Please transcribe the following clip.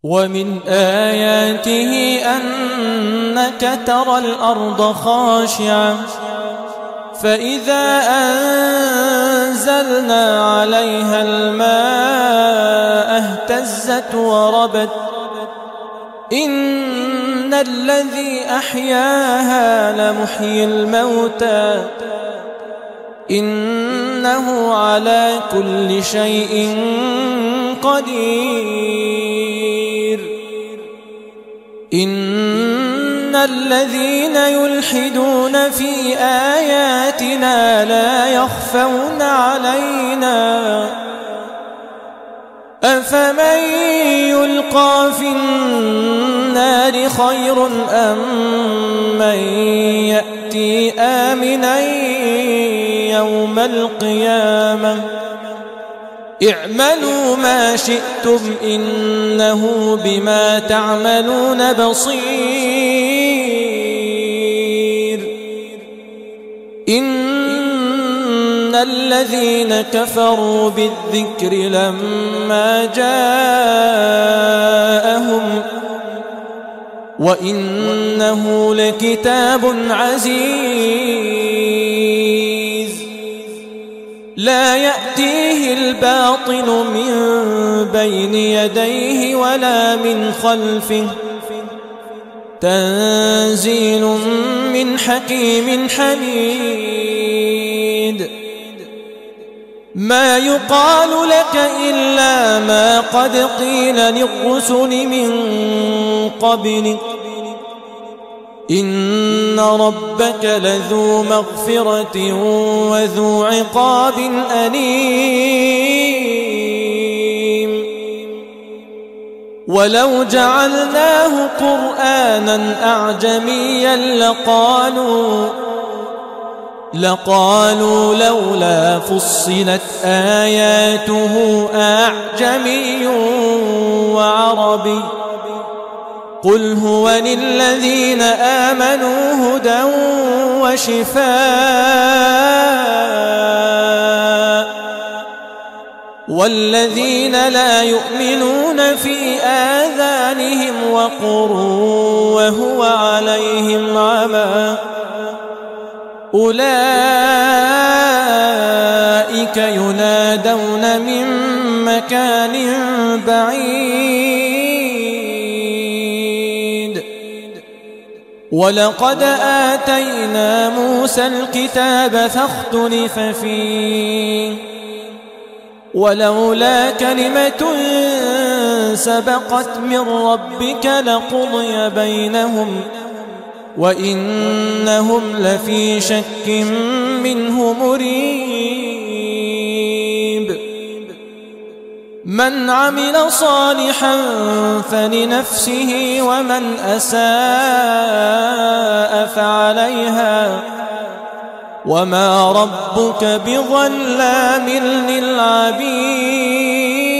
ومن آياته أنك ترى الأرض خاشعة فإذا أنزلنا عليها الماء اهتزت وربت إن الذي أحياها لمحيي الموتى إنه على كل شيء قدير. إن الذين يلحدون في آياتنا لا يخفون علينا أفمن يلقى في النار خير أم من يأتي آمنا يوم القيامة اعملوا ما شئتم إنه بما تعملون بصير. إن الذين كفروا بالذكر لما جاءهم وإنه لكتاب عزيز لا يأتيه الباطل من بين يديه ولا من خلفه تنزيل من حكيم حميد. ما يقال لك إلا ما قد قيل للرسل من قبلك إن ربك لذو مغفرة وذو عقاب أليم. ولو جعلناه قرآنا أعجميا لقالوا لولا فصلت آياته أعجمي وعربي قل هو للذين آمنوا هدى وشفاء والذين لا يؤمنون في آذانهم وقر وهو عليهم عمى أولئك ينادون من مكان بعيد. ولقد آتينا موسى الكتاب فاختلف فيه ولولا كلمة سبقت من ربك لقضي بينهم وإنهم لفي شك منه مريب. من عمل صالحا فلنفسه ومن أساء فعليها وما ربك بظلام للعبيد.